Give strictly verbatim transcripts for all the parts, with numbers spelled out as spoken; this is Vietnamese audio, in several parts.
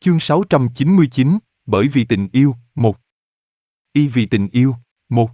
Chương sáu trăm chín mươi chín, bởi vì tình yêu, một. Y vì tình yêu, một.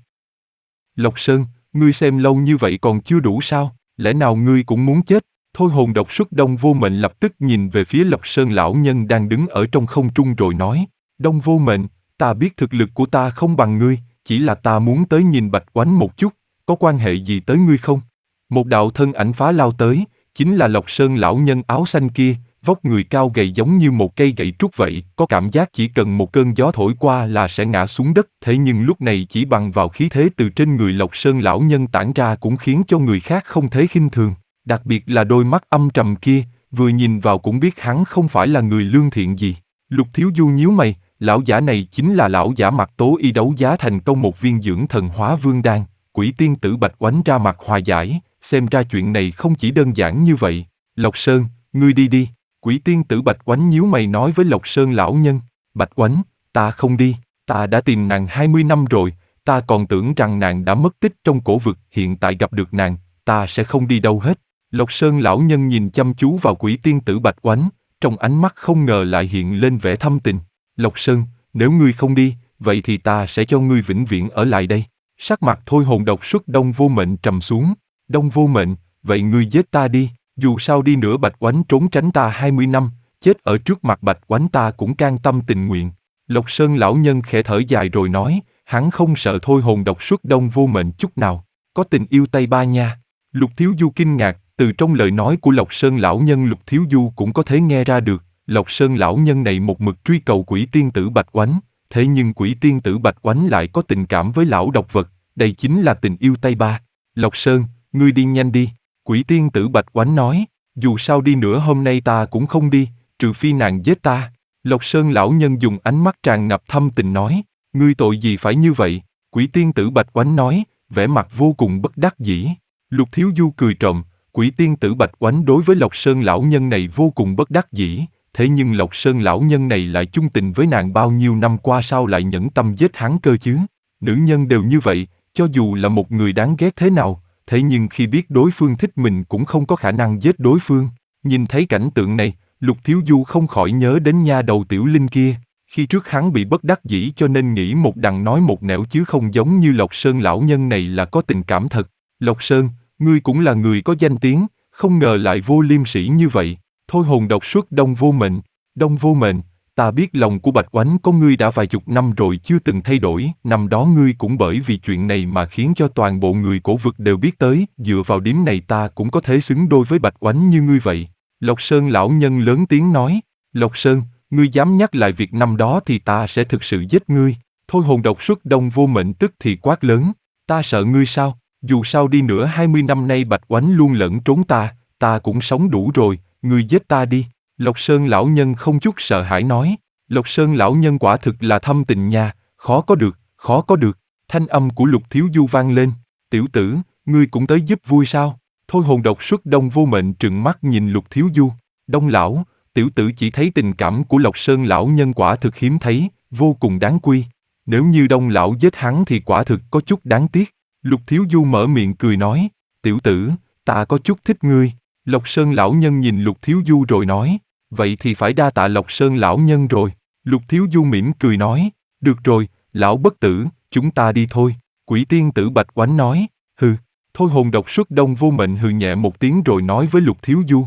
Lộc Sơn, ngươi xem lâu như vậy còn chưa đủ sao, lẽ nào ngươi cũng muốn chết? Thôi hồn độc xuất Đông Vô Mệnh lập tức nhìn về phía Lộc Sơn lão nhân đang đứng ở trong không trung rồi nói, Đông Vô Mệnh, ta biết thực lực của ta không bằng ngươi, chỉ là ta muốn tới nhìn Bạch Oánh một chút, có quan hệ gì tới ngươi không? Một đạo thân ảnh phá lao tới, chính là Lộc Sơn lão nhân áo xanh kia, vóc người cao gầy giống như một cây gậy trúc vậy, có cảm giác chỉ cần một cơn gió thổi qua là sẽ ngã xuống đất, thế nhưng lúc này chỉ bằng vào khí thế từ trên người Lộc Sơn lão nhân tản ra cũng khiến cho người khác không thể khinh thường, đặc biệt là đôi mắt âm trầm kia, vừa nhìn vào cũng biết hắn không phải là người lương thiện gì. Lục Thiếu Du nhíu mày, lão giả này chính là lão giả Mặc Tố Y đấu giá thành công một viên dưỡng thần hóa vương đan, Quỷ tiên tử Bạch Oánh ra mặt hòa giải, xem ra chuyện này không chỉ đơn giản như vậy. Lộc Sơn, ngươi đi đi. Quỷ tiên tử Bạch Oánh nhíu mày nói với Lộc Sơn lão nhân, Bạch Oánh, ta không đi, ta đã tìm nàng hai mươi năm rồi, ta còn tưởng rằng nàng đã mất tích trong cổ vực, hiện tại gặp được nàng, ta sẽ không đi đâu hết. Lộc Sơn lão nhân nhìn chăm chú vào quỷ tiên tử Bạch Oánh, trong ánh mắt không ngờ lại hiện lên vẻ thâm tình. Lộc Sơn, nếu ngươi không đi, vậy thì ta sẽ cho ngươi vĩnh viễn ở lại đây. Sắc mặt Thôi hồn độc xuất Đông Vô Mệnh trầm xuống, Đông Vô Mệnh, vậy ngươi giết ta đi. Dù sao đi nữa Bạch Oánh trốn tránh ta hai mươi năm, chết ở trước mặt Bạch Oánh ta cũng can tâm tình nguyện. Lộc Sơn lão nhân khẽ thở dài rồi nói, hắn không sợ Thôi hồn độc xuất Đông Vô Mệnh chút nào, có tình yêu Tây Ba nha. Lục Thiếu Du kinh ngạc, từ trong lời nói của Lộc Sơn lão nhân Lục Thiếu Du cũng có thể nghe ra được, Lộc Sơn lão nhân này một mực truy cầu quỷ tiên tử Bạch Oánh, thế nhưng quỷ tiên tử Bạch Oánh lại có tình cảm với lão độc vật, đây chính là tình yêu Tây Ba. Lộc Sơn, ngươi đi nhanh đi. Quỷ tiên tử Bạch Oánh nói, dù sao đi nữa hôm nay ta cũng không đi, trừ phi nàng giết ta. Lộc Sơn lão nhân dùng ánh mắt tràn ngập thâm tình nói, ngươi tội gì phải như vậy? Quỷ tiên tử Bạch Oánh nói, vẻ mặt vô cùng bất đắc dĩ. Lục Thiếu Du cười trộm, quỷ tiên tử Bạch Oánh đối với Lộc Sơn lão nhân này vô cùng bất đắc dĩ, thế nhưng Lộc Sơn lão nhân này lại chung tình với nàng bao nhiêu năm qua sao lại nhẫn tâm giết hắn cơ chứ? Nữ nhân đều như vậy, cho dù là một người đáng ghét thế nào, thế nhưng khi biết đối phương thích mình cũng không có khả năng giết đối phương. Nhìn thấy cảnh tượng này, Lục Thiếu Du không khỏi nhớ đến nha đầu Tiểu Linh kia. Khi trước hắn bị bất đắc dĩ cho nên nghĩ một đằng nói một nẻo chứ không giống như Lộc Sơn lão nhân này là có tình cảm thật. Lộc Sơn, ngươi cũng là người có danh tiếng, không ngờ lại vô liêm sỉ như vậy. Thôi hồn độc xuất Đông Vô Mệnh, Đông Vô Mệnh, ta biết lòng của Bạch Oánh có ngươi đã vài chục năm rồi chưa từng thay đổi, năm đó ngươi cũng bởi vì chuyện này mà khiến cho toàn bộ người cổ vực đều biết tới, dựa vào điểm này ta cũng có thể xứng đôi với Bạch Oánh như ngươi vậy. Lộc Sơn lão nhân lớn tiếng nói, Lộc Sơn, ngươi dám nhắc lại việc năm đó thì ta sẽ thực sự giết ngươi. Thôi hồn độc xuất Đông Vô Mệnh tức thì quát lớn, ta sợ ngươi sao, dù sao đi nữa hai mươi năm nay Bạch Oánh luôn lẫn trốn ta, ta cũng sống đủ rồi, ngươi giết ta đi. Lộc Sơn lão nhân không chút sợ hãi nói, Lộc Sơn lão nhân quả thực là thâm tình nha, khó có được, khó có được. Thanh âm của Lục Thiếu Du vang lên, tiểu tử, ngươi cũng tới giúp vui sao? Thôi hồn độc xuất Đông Vô Mệnh trừng mắt nhìn Lục Thiếu Du, Đông lão, tiểu tử chỉ thấy tình cảm của Lộc Sơn lão nhân quả thực hiếm thấy, vô cùng đáng quý. Nếu như Đông lão giết hắn thì quả thực có chút đáng tiếc. Lục Thiếu Du mở miệng cười nói, tiểu tử, ta có chút thích ngươi. Lộc Sơn lão nhân nhìn Lục Thiếu Du rồi nói, vậy thì phải đa tạ Lộc Sơn lão nhân rồi. Lục Thiếu Du mỉm cười nói, được rồi, lão bất tử, chúng ta đi thôi. Quỷ tiên tử Bạch Oánh nói, hừ. Thôi hồn độc xuất Đông Vô Mệnh hừ nhẹ một tiếng rồi nói với Lục Thiếu Du,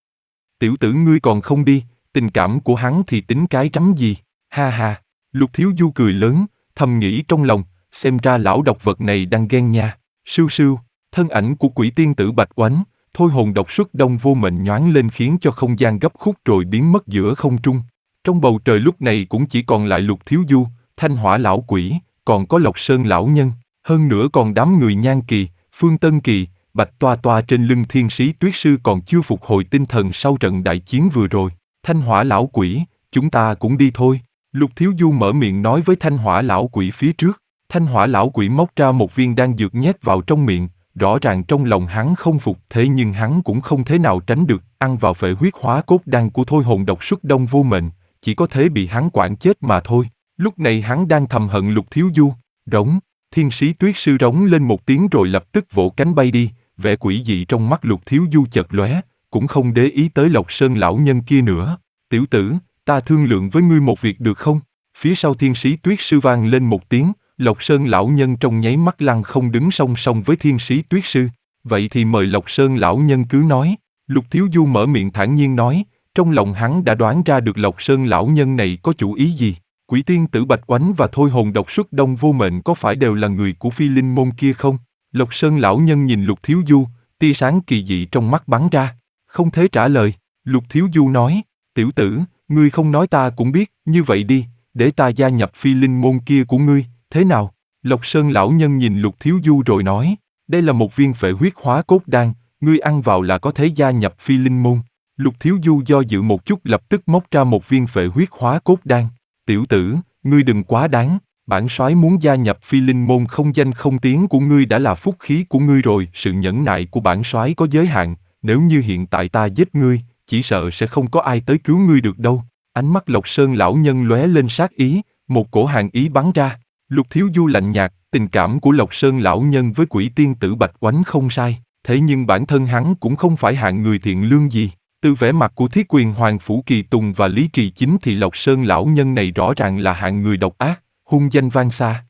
tiểu tử ngươi còn không đi, tình cảm của hắn thì tính cái rắm gì, ha ha. Lục Thiếu Du cười lớn, thầm nghĩ trong lòng, xem ra lão độc vật này đang ghen nha. Sưu sưu, thân ảnh của quỷ tiên tử Bạch Oánh, thôi hồn độc xuất Đông Vô Mệnh nhoáng lên khiến cho không gian gấp khúc rồi biến mất giữa không trung. Trong bầu trời lúc này cũng chỉ còn lại Lục Thiếu Du, Thanh Hỏa lão quỷ, còn có Lộc Sơn lão nhân, hơn nữa còn đám người Nhan Kỳ, Phương Tân Kỳ, Bạch Toa Toa trên lưng Thiên Sĩ Tuyết Sư còn chưa phục hồi tinh thần sau trận đại chiến vừa rồi. Thanh Hỏa lão quỷ, chúng ta cũng đi thôi. Lục Thiếu Du mở miệng nói với Thanh Hỏa lão quỷ phía trước. Thanh Hỏa lão quỷ móc ra một viên đan dược nhét vào trong miệng, rõ ràng trong lòng hắn không phục, thế nhưng hắn cũng không thể nào tránh được, ăn vào phệ huyết hóa cốt đan của thôi hồn độc xuất Đông Vô Mệnh, chỉ có thể bị hắn quản chết mà thôi. Lúc này hắn đang thầm hận Lục Thiếu Du. Rống, Thiên Sĩ Tuyết Sư rống lên một tiếng rồi lập tức vỗ cánh bay đi, vẻ quỷ dị trong mắt Lục Thiếu Du chợt lóe, cũng không để ý tới Lộc Sơn lão nhân kia nữa. Tiểu tử, ta thương lượng với ngươi một việc được không? Phía sau thiên sĩ tuyết sư vang lên một tiếng, Lộc Sơn lão nhân trong nháy mắt lăng không đứng song song với thiên sĩ tuyết sư. Vậy thì mời Lộc Sơn lão nhân cứ nói. Lục Thiếu Du mở miệng thản nhiên nói, trong lòng hắn đã đoán ra được Lộc Sơn lão nhân này có chủ ý gì. Quỷ tiên tử Bạch Oánh và thôi hồn độc xuất Đông Vô Mệnh có phải đều là người của phi linh môn kia không? Lộc Sơn lão nhân nhìn Lục Thiếu Du, tia sáng kỳ dị trong mắt bắn ra. Không thể trả lời. Lục Thiếu Du nói, tiểu tử, ngươi không nói ta cũng biết, như vậy đi, để ta gia nhập phi linh môn kia của ngươi, thế nào? Lộc Sơn lão nhân nhìn Lục Thiếu Du rồi nói, đây là một viên phệ huyết hóa cốt đan, ngươi ăn vào là có thể gia nhập phi linh môn. Lục Thiếu Du do dự một chút lập tức móc ra một viên phệ huyết hóa cốt đan. Tiểu tử, ngươi đừng quá đáng, bản soái muốn gia nhập phi linh môn không danh không tiếng của ngươi đã là phúc khí của ngươi rồi, sự nhẫn nại của bản soái có giới hạn, nếu như hiện tại ta giết ngươi, chỉ sợ sẽ không có ai tới cứu ngươi được đâu. Ánh mắt Lộc Sơn lão nhân lóe lên sát ý, một cổ hàn ý bắn ra. Lục Thiếu Du lạnh nhạt, tình cảm của Lộc Sơn lão nhân với quỷ tiên tử Bạch Oánh không sai, thế nhưng bản thân hắn cũng không phải hạng người thiện lương gì. Từ vẻ mặt của Thiết Quyền Hoàng Phủ Kỳ Tùng và Lý Trì Chính thì Lộc Sơn lão nhân này rõ ràng là hạng người độc ác, hung danh vang xa.